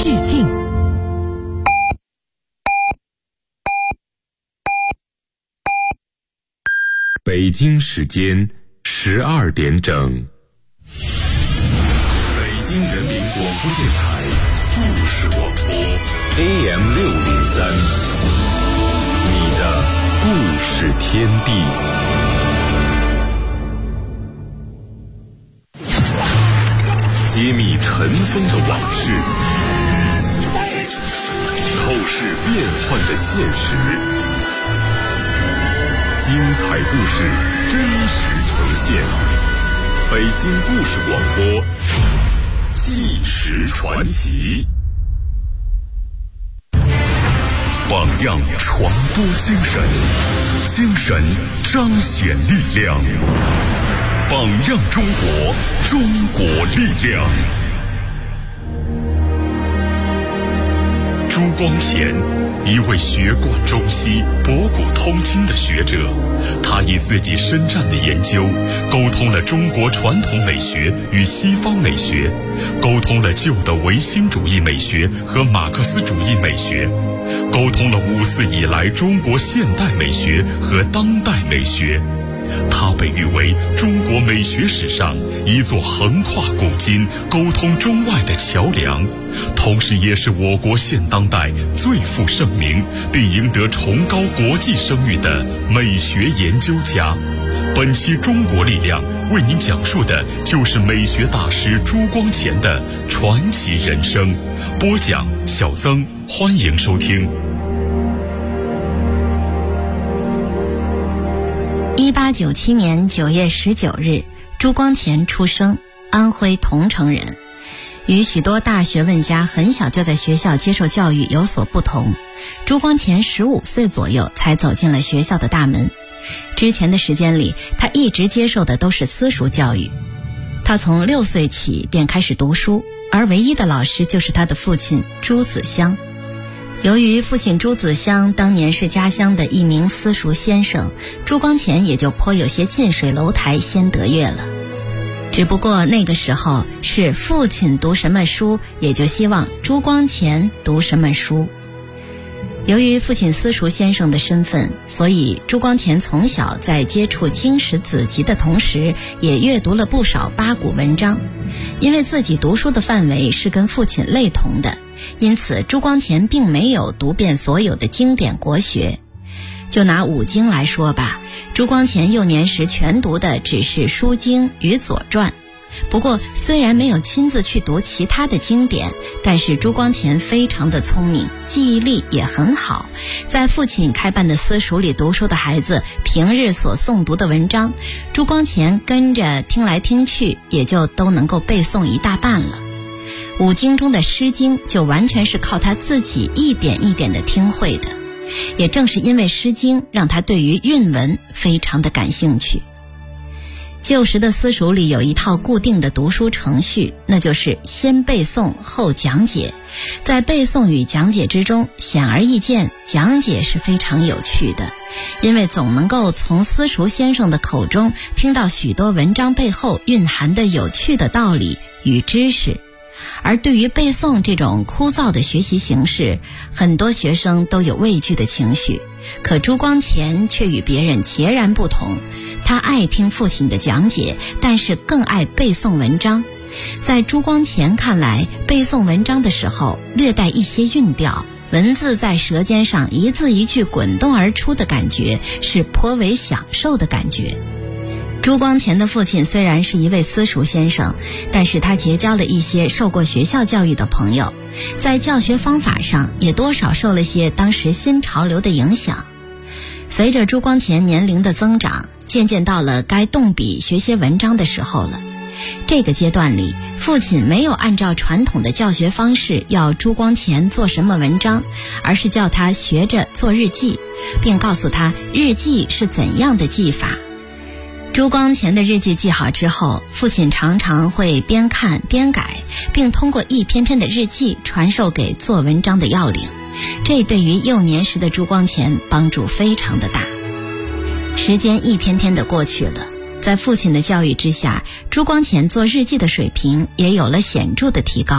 日镜。 北京时间12点整，北京人民广播电台故事广播 AM603， 你的故事天地。揭秘尘封的往事，透视变幻的现实，精彩故事真实呈现。北京故事广播，纪实传奇。榜样传播精神，精神彰显力量。榜样中国，中国力量。朱光潜，一位学贯中西、博古通今的学者，他以自己深湛的研究，沟通了中国传统美学与西方美学，沟通了旧的唯心主义美学和马克思主义美学，沟通了54以来中国现代美学和当代美学。他被誉为中国美学史上一座横跨古今、沟通中外的桥梁，同时也是我国现当代最负盛名并赢得崇高国际声誉的美学研究家。本期中国力量为您讲述的就是美学大师朱光潜的传奇人生。播讲小曾，欢迎收听。 1897年9月19日，朱光潜出生，安徽桐城人。与许多大学问家很小就在学校接受教育有所不同，朱光潜15岁左右才走进了学校的大门。之前的时间里，他一直接受的都是私塾教育。他从6岁起便开始读书，而唯一的老师就是他的父亲朱子湘。由于父亲朱子湘当年是家乡的一名私塾先生，朱光潜也就颇有些近水楼台先得月了。只不过那个时候是父亲读什么书，也就希望朱光潜读什么书。由于父亲私塾先生的身份，所以朱光潜从小在接触经史子集的同时，也阅读了不少八股文章。因为自己读书的范围是跟父亲类同的，因此朱光潜并没有读遍所有的经典国学。就拿五经来说吧，朱光潜幼年时全读的只是《书经》与《左传》。不过虽然没有亲自去读其他的经典，但是朱光潜非常的聪明，记忆力也很好。在父亲开办的私塾里读书的孩子平日所诵读的文章，朱光潜跟着听来听去，也就都能够背诵一大半了。五经中的《诗经》就完全是靠他自己一点一点的听会的。也正是因为《诗经》让他对于韵文非常的感兴趣。旧时的私塾里有一套固定的读书程序，那就是先背诵后讲解。在背诵与讲解之中，显而易见，讲解是非常有趣的，因为总能够从私塾先生的口中听到许多文章背后蕴含的有趣的道理与知识。而对于背诵这种枯燥的学习形式，很多学生都有畏惧的情绪，可朱光潜却与别人截然不同。他爱听父亲的讲解，但是更爱背诵文章。在朱光潜看来，背诵文章的时候略带一些韵调，文字在舌尖上一字一句滚动而出的感觉，是颇为享受的感觉。朱光潜的父亲虽然是一位私塾先生，但是他结交了一些受过学校教育的朋友，在教学方法上也多少受了些当时新潮流的影响。随着朱光潜年龄的增长，渐渐到了该动笔学些文章的时候了。这个阶段里，父亲没有按照传统的教学方式要朱光潜做什么文章，而是叫他学着做日记，并告诉他日记是怎样的记法。朱光潜的日记记好之后，父亲常常会边看边改，并通过一篇篇的日记传授给做文章的要领。这对于幼年时的朱光潜帮助非常的大。时间一天天的过去了，在父亲的教育之下，朱光潜做日记的水平也有了显著的提高。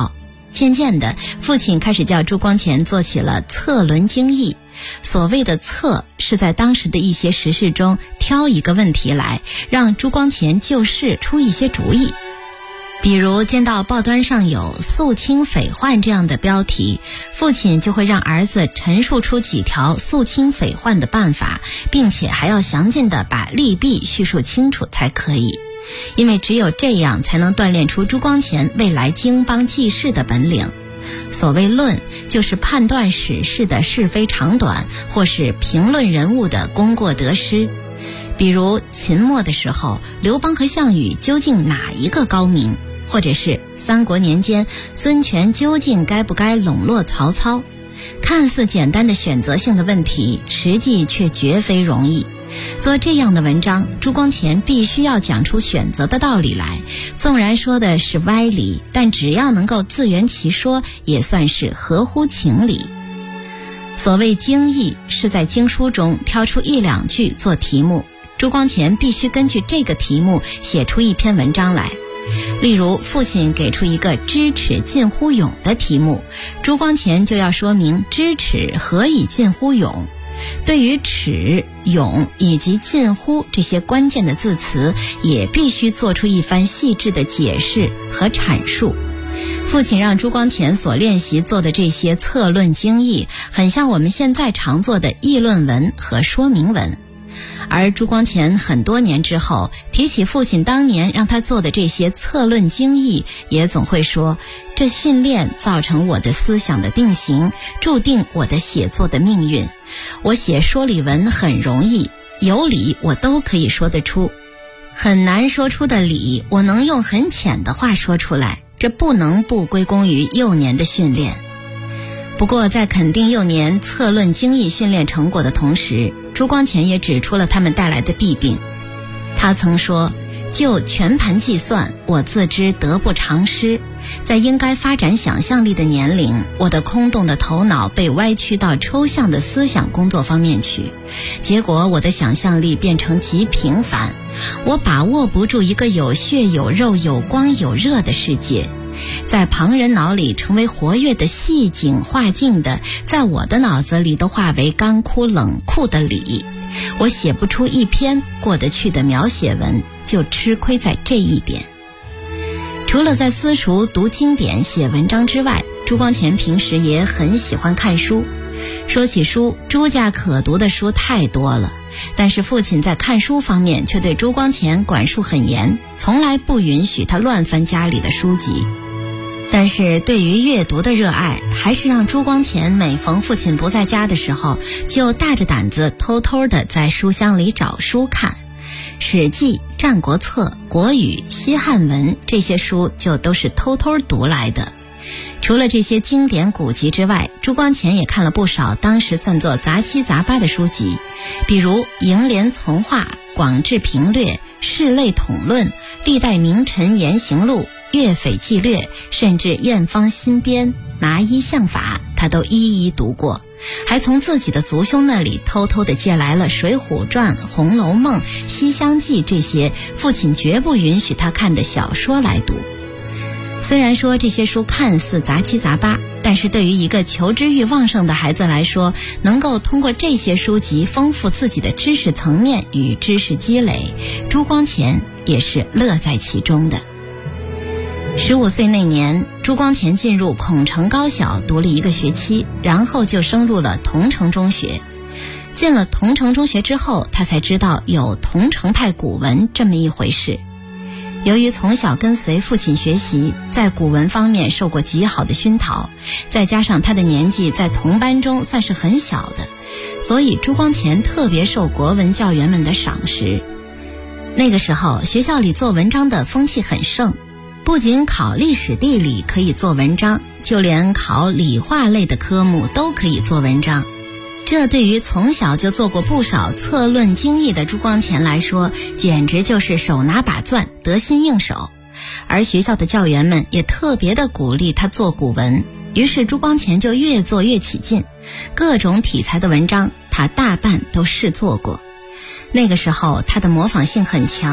渐渐的，父亲开始叫朱光潜做起了策论经义。所谓的策，是在当时的一些时事中挑一个问题来，让朱光潜就事出一些主意。比如见到报端上有肃清匪患这样的标题，父亲就会让儿子陈述出几条肃清匪患的办法，并且还要详尽地把利弊叙述清楚才可以。因为只有这样才能锻炼出朱光潜未来经邦济世的本领。所谓论，就是判断史事的是非长短，或是评论人物的功过得失。比如秦末的时候，刘邦和项羽究竟哪一个高明，或者是三国年间孙权究竟该不该笼络曹操。看似简单的选择性的问题，实际却绝非容易。做这样的文章，朱光潜必须要讲出选择的道理来，纵然说的是歪理，但只要能够自圆其说，也算是合乎情理。所谓经义，是在经书中挑出一两句做题目，朱光潜必须根据这个题目写出一篇文章来。例如父亲给出一个知耻近乎勇的题目，朱光潜就要说明知耻何以近乎勇。对于耻、勇以及近乎这些关键的字词，也必须做出一番细致的解释和阐述。父亲让朱光潜所练习做的这些策论经义，很像我们现在常做的议论文和说明文。而朱光潜很多年之后提起父亲当年让他做的这些策论经义，也总会说，这训练造成我的思想的定型，注定我的写作的命运。我写说理文很容易，有理我都可以说得出，很难说出的理，我能用很浅的话说出来，这不能不归功于幼年的训练。不过在肯定幼年策论经义训练成果的同时，朱光潜也指出了他们带来的弊病。他曾说，就全盘计算，我自知得不偿失，在应该发展想象力的年龄，我的空洞的头脑被歪曲到抽象的思想工作方面去，结果我的想象力变成极平凡，我把握不住一个有血有肉有光有热的世界，在旁人脑里成为活跃的细景画境的，在我的脑子里都化为干枯冷酷的理。我写不出一篇过得去的描写文，就吃亏在这一点。除了在私塾读经典写文章之外，朱光潜平时也很喜欢看书。说起书，朱家可读的书太多了，但是父亲在看书方面却对朱光潜管束很严，从来不允许他乱翻家里的书籍。但是对于阅读的热爱，还是让朱光潜每逢父亲不在家的时候，就大着胆子偷偷的在书箱里找书看。史记、战国策、国语、西汉文这些书就都是偷偷读来的。除了这些经典古籍之外，朱光潜也看了不少当时算作杂七杂八的书籍，比如《楹联从话》、《广志评略》、《室类统论》、《历代名臣言行录》、《岳匪纪略》，甚至《验方新编》、《麻衣相法》，他都一一读过，还从自己的族兄那里偷偷地借来了《水浒传》、《红楼梦》、《西厢记》这些父亲绝不允许他看的小说来读。虽然说这些书看似杂七杂八，但是对于一个求知欲旺盛的孩子来说，能够通过这些书籍丰富自己的知识层面与知识积累，朱光潜也是乐在其中的。15岁那年，朱光潜进入孔城高小读了1个学期，然后就升入了桐城中学。进了桐城中学之后，他才知道有桐城派古文这么一回事。由于从小跟随父亲学习，在古文方面受过极好的熏陶，再加上他的年纪在同班中算是很小的，所以朱光潜特别受国文教员们的赏识。那个时候学校里做文章的风气很盛，不仅考历史地理可以做文章，就连考理化类的科目都可以做文章。这对于从小就做过不少策论经义的朱光潜来说，简直就是手拿把攥，得心应手。而学校的教员们也特别的鼓励他做古文，于是朱光潜就越做越起劲，各种题材的文章他大半都试做过。那个时候他的模仿性很强，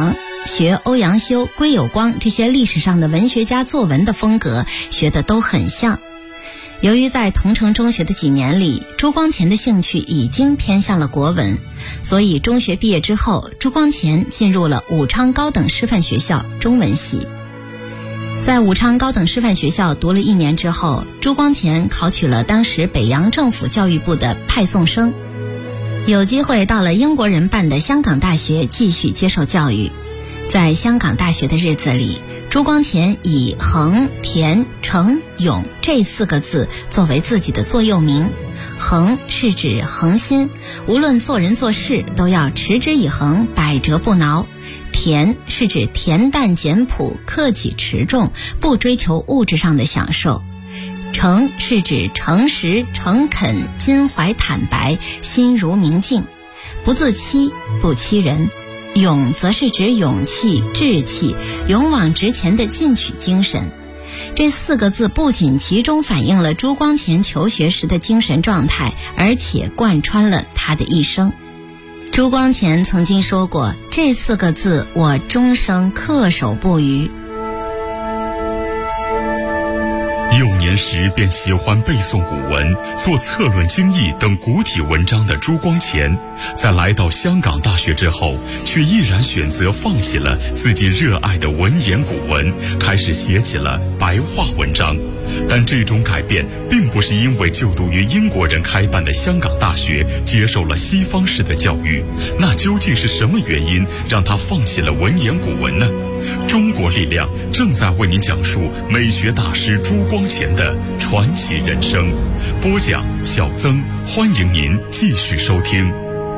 学欧阳修、归有光这些历史上的文学家作文的风格学得都很像。由于在桐城中学的几年里，朱光潜的兴趣已经偏向了国文，所以中学毕业之后，朱光潜进入了武昌高等师范学校中文系。在武昌高等师范学校读了1年之后，朱光潜考取了当时北洋政府教育部的派送生，有机会到了英国人办的香港大学继续接受教育。在香港大学的日子里，朱光潜以恒、田、诚、勇这4个字作为自己的座右铭。恒是指恒心，无论做人做事都要持之以恒，百折不挠。恬是指恬淡简朴，克己持重，不追求物质上的享受。诚是指诚实诚恳，襟怀坦白，心如明镜，不自欺，不欺人。勇则是指勇气、志气，勇往直前的进取精神。这4个字不仅集中反映了朱光潜求学时的精神状态，而且贯穿了他的一生。朱光潜曾经说过，这4个字我终生恪守不渝。 幼年时便喜欢背诵古文、做策论经义等古体文章的朱光潜，在来到香港大学之后，却毅然选择放弃了自己热爱的文言古文，开始写起了白话文章。但这种改变并不是因为就读于英国人开办的香港大学接受了西方式的教育，那究竟是什么原因让他放弃了文言古文呢？中国力量正在为您讲述美学大师朱光潜的传奇人生。播讲小曾，欢迎您继续收听。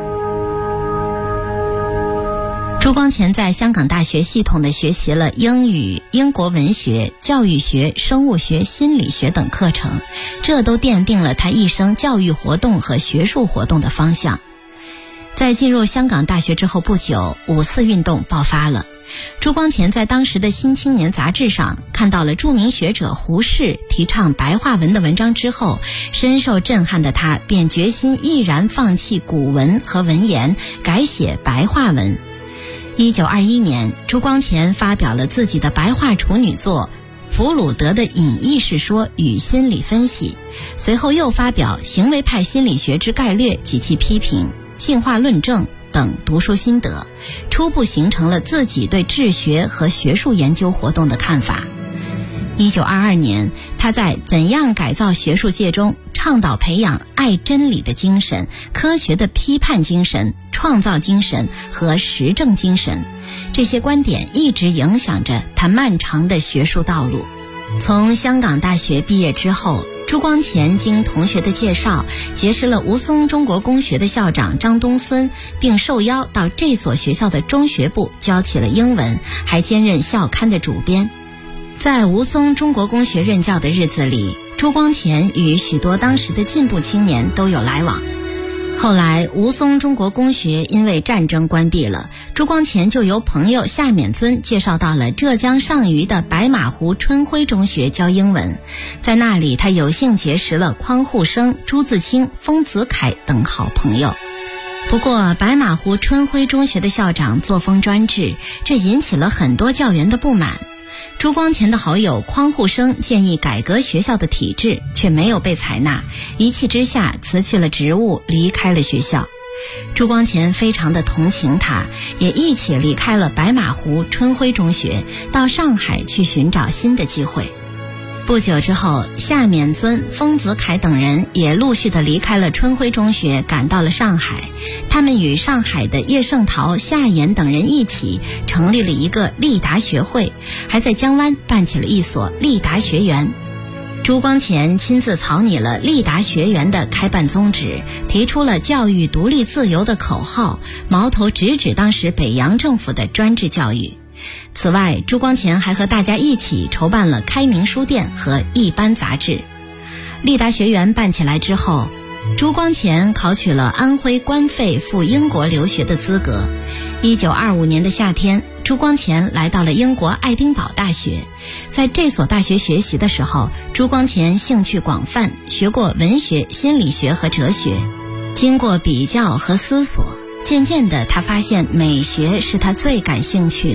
朱光潜在香港大学系统地学习了英语、英国文学、教育学、生物学、心理学等课程，这都奠定了他一生教育活动和学术活动的方向。在进入香港大学之后不久，5四运动爆发了。朱光潜在当时的《新青年》杂志上看到了著名学者胡适提倡白话文的文章之后，深受震撼的他便决心毅然放弃古文和文言，改写白话文。1921年，朱光潜发表了自己的白话处女作《弗鲁德的隐意识说与心理分析》，随后又发表《行为派心理学之概略及其批评》、《进化论证》等读书心得，初步形成了自己对治学和学术研究活动的看法。1922年，他在《怎样改造学术界》中倡导培养爱真理的精神、科学的批判精神、创造精神和实证精神，这些观点一直影响着他漫长的学术道路。从香港大学毕业之后，朱光潜经同学的介绍，结识了吴淞中国公学的校长张东荪，并受邀到这所学校的中学部教起了英文，还兼任校刊的主编。在吴淞中国公学任教的日子里，朱光潜与许多当时的进步青年都有来往。后来吴淞中国公学因为战争关闭了，朱光潜就由朋友夏勉尊介绍到了浙江上虞的白马湖春晖中学教英文。在那里，他有幸结识了匡沪生、朱自清、丰子恺等好朋友。不过白马湖春晖中学的校长作风专制，这引起了很多教员的不满。朱光潜的好友匡沪生建议改革学校的体制，却没有被采纳，一气之下辞去了职务，离开了学校。朱光潜非常的同情他，也一起离开了白马湖春晖中学，到上海去寻找新的机会。不久之后，夏勉尊、丰子恺等人也陆续的离开了春晖中学，赶到了上海。他们与上海的叶圣陶、夏衍等人一起成立了一个立达学会，还在江湾办起了一所立达学园。朱光潜亲自草拟了立达学园的开办宗旨，提出了教育独立自由的口号，矛头直指当时北洋政府的专制教育。此外，朱光潜还和大家一起筹办了开明书店和一般杂志。立达学园办起来之后，朱光潜考取了安徽官费赴英国留学的资格。1925年的夏天，朱光潜来到了英国爱丁堡大学。在这所大学学习的时候，朱光潜兴趣广泛，学过文学、心理学和哲学。经过比较和思索，渐渐的他发现美学是他最感兴趣的。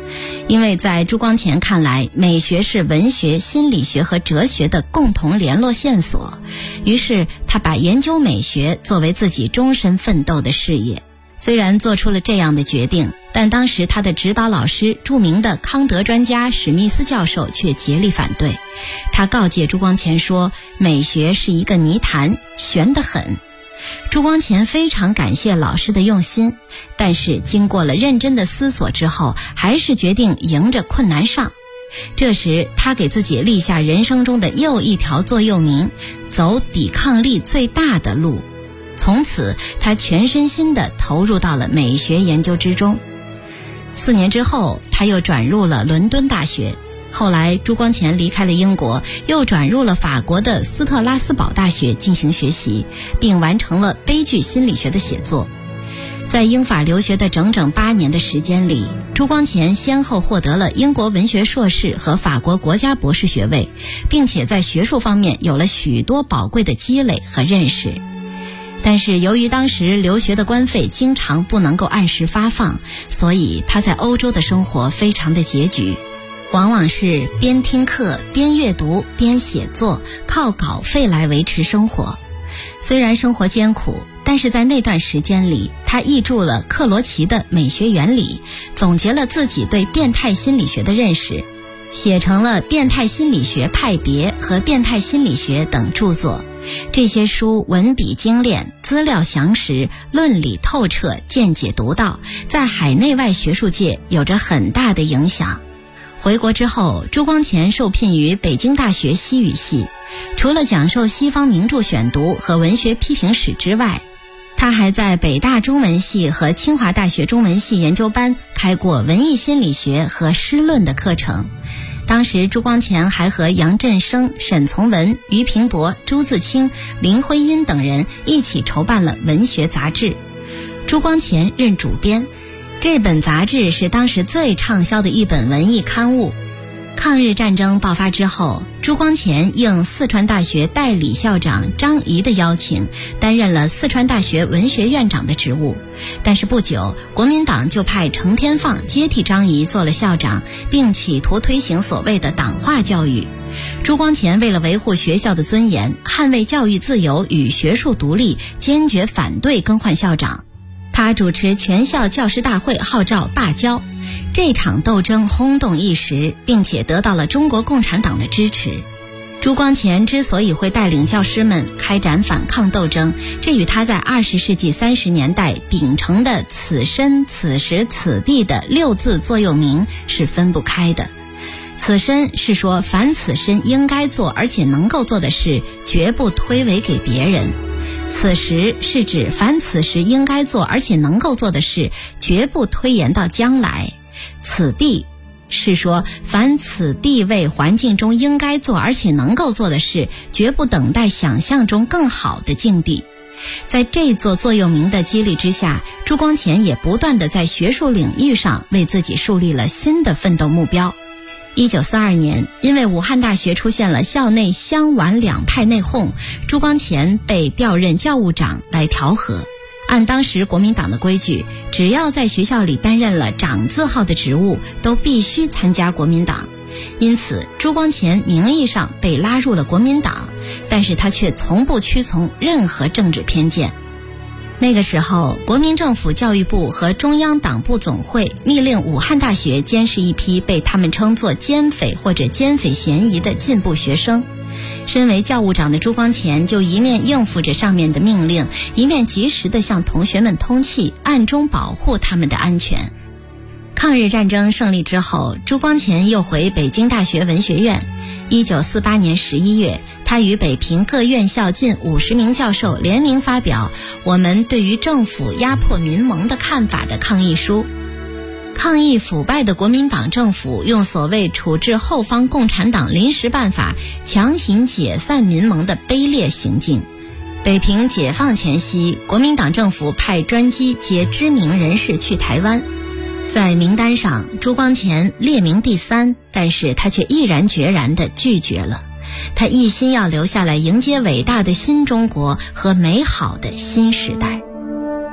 因为在朱光潜看来，美学是文学、心理学和哲学的共同联络线索，于是他把研究美学作为自己终身奋斗的事业。虽然做出了这样的决定，但当时他的指导老师著名的康德专家史密斯教授却竭力反对。他告诫朱光潜说，美学是一个泥潭，悬得很。朱光潜非常感谢老师的用心，但是经过了认真的思索之后，还是决定迎着困难上。这时他给自己立下人生中的又一条座右铭，走抵抗力最大的路。从此他全身心地投入到了美学研究之中。4年之后，他又转入了伦敦大学。后来朱光潜离开了英国，又转入了法国的斯特拉斯堡大学进行学习，并完成了悲剧心理学的写作。在英法留学的整整8年的时间里，朱光潜先后获得了英国文学硕士和法国国家博士学位，并且在学术方面有了许多宝贵的积累和认识。但是由于当时留学的官费经常不能够按时发放，所以他在欧洲的生活非常的拮据，往往是边听课边阅读边写作，靠稿费来维持生活。虽然生活艰苦，但是在那段时间里，他译著了克罗齐的《美学原理》，总结了自己对变态心理学的认识，写成了《变态心理学派别》和《变态心理学》等著作。这些书文笔精炼，资料详实，论理透彻，见解独到，在海内外学术界有着很大的影响。回国之后，朱光潜受聘于北京大学西语系，除了讲授西方名著选读和文学批评史之外，他还在北大中文系和清华大学中文系研究班开过文艺心理学和诗论的课程。当时朱光潜还和杨振声、沈从文、俞平伯、朱自清、林徽因等人一起筹办了文学杂志，朱光潜任主编。这本杂志是当时最畅销的一本文艺刊物。抗日战争爆发之后，朱光潜应四川大学代理校长张仪的邀请，担任了四川大学文学院长的职务。但是不久，国民党就派程天放接替张仪做了校长，并企图推行所谓的党化教育。朱光潜为了维护学校的尊严，捍卫教育自由与学术独立，坚决反对更换校长。他主持全校教师大会，号召罢教。这场斗争轰动一时，并且得到了中国共产党的支持。朱光潜之所以会带领教师们开展反抗斗争，这与他在20世纪30年代秉承的此身此时此地的6字座右铭是分不开的。此身是说，凡此身应该做而且能够做的事，绝不推诿给别人。此时是指凡此时应该做而且能够做的事，绝不推延到将来。此地是说，凡此地位环境中应该做而且能够做的事，绝不等待想象中更好的境地。在这座座右铭的激励之下，朱光潜也不断地在学术领域上为自己树立了新的奋斗目标。1942年，因为武汉大学出现了校内湘皖两派内讧，朱光潜被调任教务长来调和。按当时国民党的规矩，只要在学校里担任了长字号的职务，都必须参加国民党。因此，朱光潜名义上被拉入了国民党，但是他却从不屈从任何政治偏见。那个时候，国民政府教育部和中央党部总会密令武汉大学监视一批被他们称作奸匪或者奸匪嫌疑的进步学生。身为教务长的朱光潜就一面应付着上面的命令，一面及时地向同学们通气，暗中保护他们的安全。抗日战争胜利之后，朱光潜又回北京大学文学院。1948年11月，他与北平各院校近50名教授联名发表《我们对于政府压迫民盟的看法》的抗议书，抗议腐败的国民党政府用所谓处置后方共产党临时办法强行解散民盟的卑劣行径。北平解放前夕，国民党政府派专机接知名人士去台湾，在名单上朱光潜列名第3，但是他却毅然决然地拒绝了。他一心要留下来迎接伟大的新中国和美好的新时代。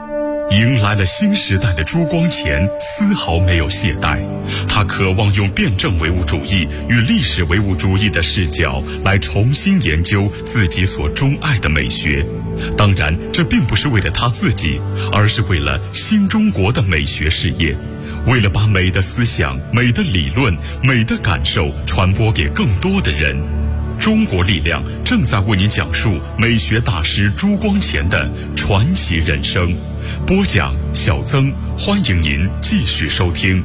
迎来了新时代的朱光潜丝毫没有懈怠，他渴望用辩证唯物主义与历史唯物主义的视角来重新研究自己所钟爱的美学。当然，这并不是为了他自己，而是为了新中国的美学事业，为了把美的思想、美的理论、美的感受传播给更多的人。中国力量正在为您讲述美学大师朱光潜的传奇人生。播讲小曾，欢迎您继续收听。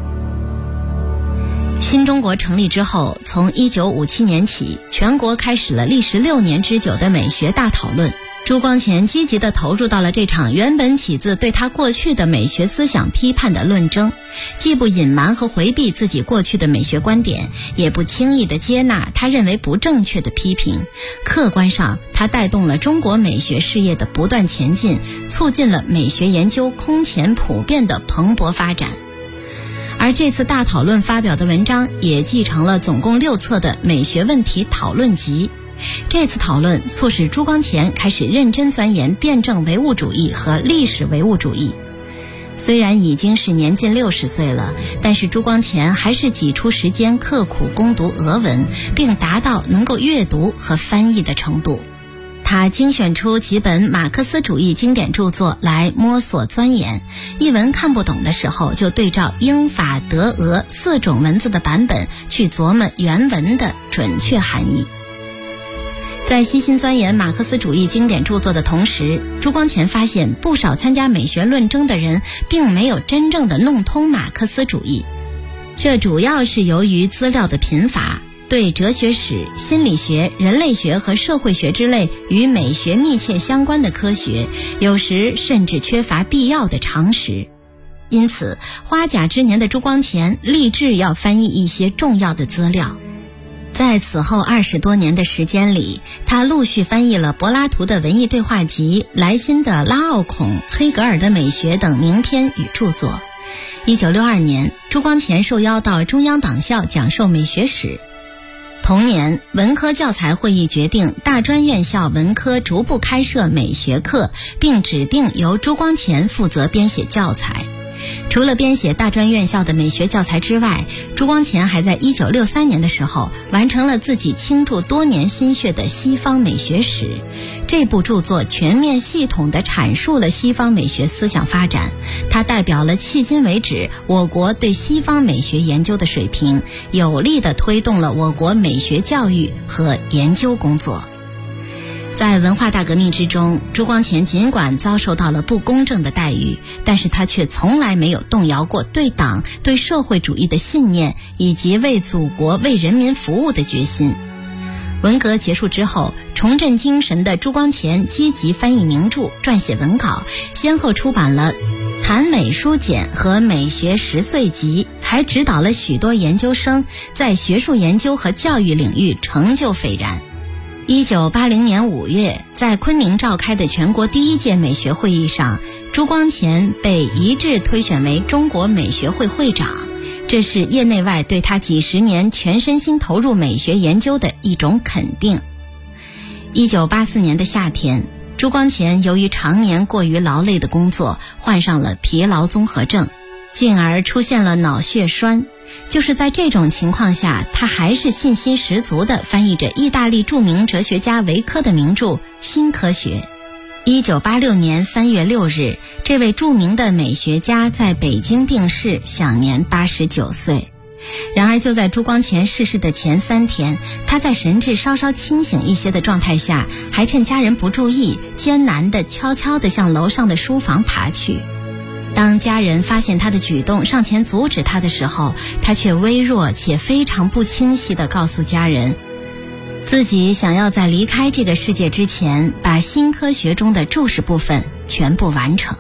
新中国成立之后，从1957年起，全国开始了历时6年之久的美学大讨论。朱光潜积极地投入到了这场原本起自对他过去的美学思想批判的论争，既不隐瞒和回避自己过去的美学观点，也不轻易地接纳他认为不正确的批评。客观上，他带动了中国美学事业的不断前进，促进了美学研究空前普遍的蓬勃发展。而这次大讨论发表的文章也继承了总共6册的美学问题讨论集。这次讨论促使朱光潜开始认真钻研辩证唯物主义和历史唯物主义。虽然已经是年近60岁了，但是朱光潜还是挤出时间刻苦攻读俄文，并达到能够阅读和翻译的程度。他精选出几本马克思主义经典著作来摸索钻研，一文看不懂的时候，就对照英法德俄4种文字的版本去琢磨原文的准确含义。在悉心钻研马克思主义经典著作的同时，朱光潜发现不少参加美学论争的人并没有真正的弄通马克思主义，这主要是由于资料的贫乏，对哲学史、心理学、人类学和社会学之类与美学密切相关的科学，有时甚至缺乏必要的常识。因此，花甲之年的朱光潜立志要翻译一些重要的资料。在此后20多年的时间里，他陆续翻译了柏拉图的文艺对话集、莱辛的拉奥孔、黑格尔的美学等名篇与著作。1962年，朱光潜受邀到中央党校讲授美学史。同年，文科教材会议决定大专院校文科逐步开设美学课，并指定由朱光潜负责编写教材。除了编写大专院校的美学教材之外，朱光潜还在1963年的时候完成了自己倾注多年心血的西方美学史。这部著作全面系统地阐述了西方美学思想发展，它代表了迄今为止我国对西方美学研究的水平，有力地推动了我国美学教育和研究工作。在文化大革命之中，朱光潜尽管遭受到了不公正的待遇，但是他却从来没有动摇过对党、对社会主义的信念，以及为祖国、为人民服务的决心。文革结束之后，重振精神的朱光潜积极翻译名著，撰写文稿，先后出版了《谈美书简》和《美学10岁集》，还指导了许多研究生在学术研究和教育领域成就斐然。1980年5月，在昆明召开的全国第1届美学会议上，朱光潜被一致推选为中国美学会会长，这是业内外对他几十年全身心投入美学研究的一种肯定。1984年的夏天，朱光潜由于常年过于劳累的工作，患上了疲劳综合症，进而出现了脑血栓。就是在这种情况下，他还是信心十足地翻译着意大利著名哲学家维科的名著《新科学》。1986年3月6日，这位著名的美学家在北京病逝，享年89岁。然而就在朱光潜逝世的前3天，他在神志稍稍清醒一些的状态下，还趁家人不注意，艰难地悄悄地向楼上的书房爬去。当家人发现他的举动，上前阻止他的时候，他却微弱且非常不清晰地告诉家人，自己想要在离开这个世界之前，把新科学中的注释部分全部完成。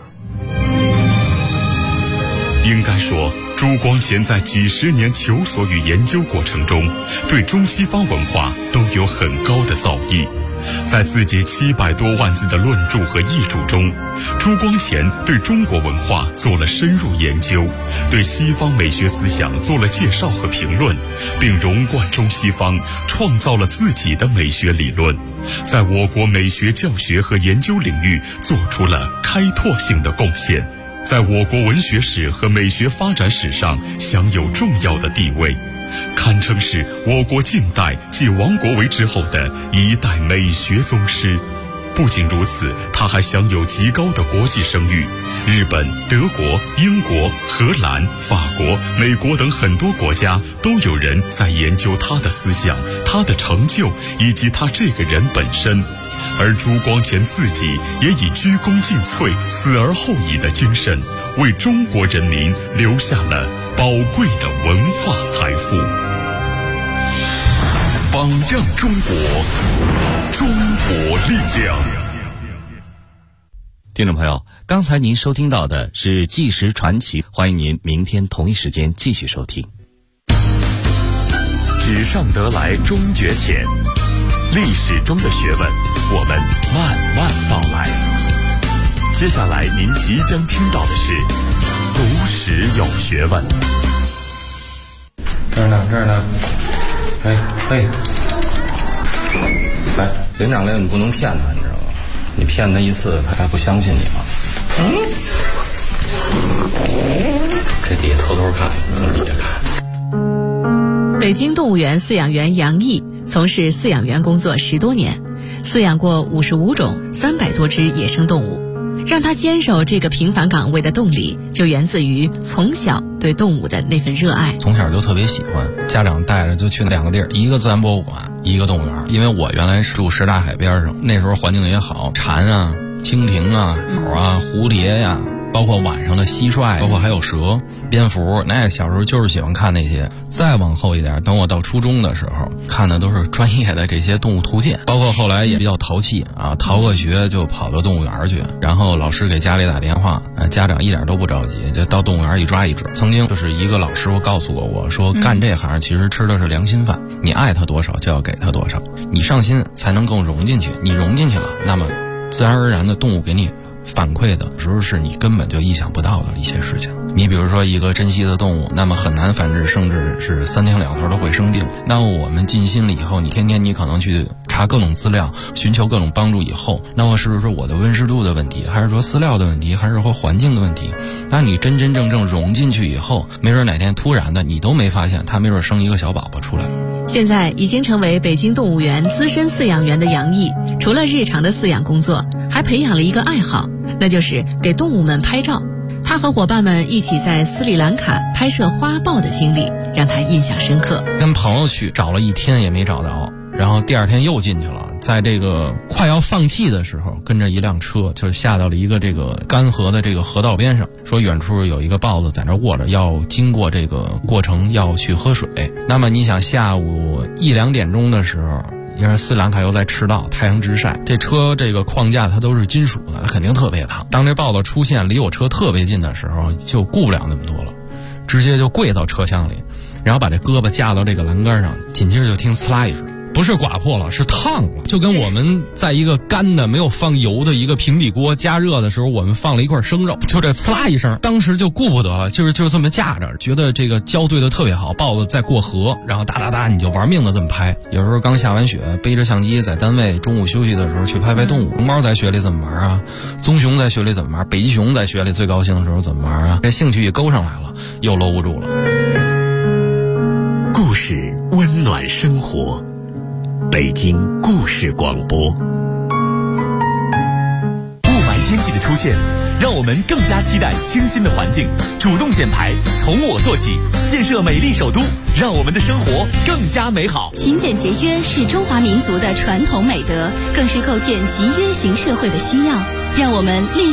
应该说，朱光潜在几十年求索与研究过程中，对中西方文化都有很高的造诣。 在自己700多万字的论著和译著中，朱光潜对中国文化做了深入研究，对西方美学思想做了介绍和评论，并融贯中西方，创造了自己的美学理论，在我国美学教学和研究领域做出了开拓性的贡献，在我国文学史和美学发展史上享有重要的地位，堪称是我国近代继王国维之后的一代美学宗师。不仅如此，他还享有极高的国际声誉，日本、德国、英国、荷兰、法国、美国等很多国家都有人在研究他的思想、他的成就以及他这个人本身。而朱光潜自己也以鞠躬尽瘁、死而后已的精神，为中国人民留下了宝贵的文化财富。榜样中国，中国力量。 听众朋友，刚才您收听到的是《纪实传奇》，欢迎您明天同一时间继续收听。 纸上得来终觉浅，历史中的学问，我们慢慢道来。接下来您即将听到的是读史有学问。 这儿呢，哎，连长令你不能骗他，你知道吗？你骗他一次，他还不相信你吗？这底下偷偷看，从底下看。 北京动物园饲养员杨毅从事饲养员工作10多年，饲养过55种300多只野生动物。让他坚守这个平凡岗位的动力，就源自于从小对动物的那份热爱。 从小就特别喜欢，家长带着就去2个地儿，一个自然博物馆，一个动物园。因为我原来是住什刹海边上，那时候环境也好，蝉啊、蜻蜓啊、鸟啊、蝴蝶呀，包括晚上的蟋蟀，包括还有蛇、蝙蝠，那小时候就是喜欢看那些。再往后一点，等我到初中的时候，看的都是专业的这些动物图鉴，包括后来也比较淘气啊，逃个学就跑到动物园去，然后老师给家里打电话，家长一点都不着急，就到动物园一抓一只。曾经就是一个老师傅告诉过我说，干这行其实吃的是良心饭，你爱他多少就要给他多少，你上心才能更融进去，你融进去了，那么自然而然的动物给你反馈的时候是你根本就意想不到的一些事情。你比如说一个珍稀的动物，那么很难繁殖，甚至是3天2头都会生病。那我们尽心了以后，你天天你可能去查各种资料，寻求各种帮助以后，那么是不是我的温湿度的问题，还是说饲料的问题，还是说环境的问题？那你真真正正融进去以后，没准哪天突然的你都没发现，它没准生一个小宝宝出来。 现在已经成为北京动物园资深饲养员的杨毅，除了日常的饲养工作，还培养了一个爱好，那就是给动物们拍照。他和伙伴们一起在斯里兰卡拍摄花豹的经历，让他印象深刻。 跟朋友去找了1天也没找到，然后第2天又进去了，在这个快要放弃的时候，跟着一辆车就下到了一个这个干涸的这个河道边上，说远处有一个豹子在那卧着，要经过这个过程要去喝水。那么你想下午1、2点钟的时候，因为斯里兰卡又在赤道，太阳直晒，这车这个框架它都是金属的，它肯定特别烫。当这豹子出现离我车特别近的时候，就顾不了那么多了，直接就跪到车厢里，然后把这胳膊架到这个栏杆上，紧接着就听呲啦一声，不是刮破了，是烫了，就跟我们在一个干的没有放油的一个平底锅加热的时候，我们放了一块生肉，就这呲啦一声，当时就顾不得了，就是这么架着，觉得这个胶对的特别好，豹子在过河，然后哒哒哒你就玩命的这么拍。有时候刚下完雪，背着相机在单位中午休息的时候去拍拍动物。熊猫在雪里怎么玩啊？棕熊在雪里怎么玩？北极熊在雪里最高兴的时候怎么玩啊？这兴趣一勾上来了，又搂不住了。 故事温暖生活，北京故事广播。雾霾天气的出现，让我们更加期待清新的环境。主动减排，从我做起，建设美丽首都，让我们的生活更加美好。 勤俭节约是中华民族的传统美德，更是构建集约型社会的需要。让我们立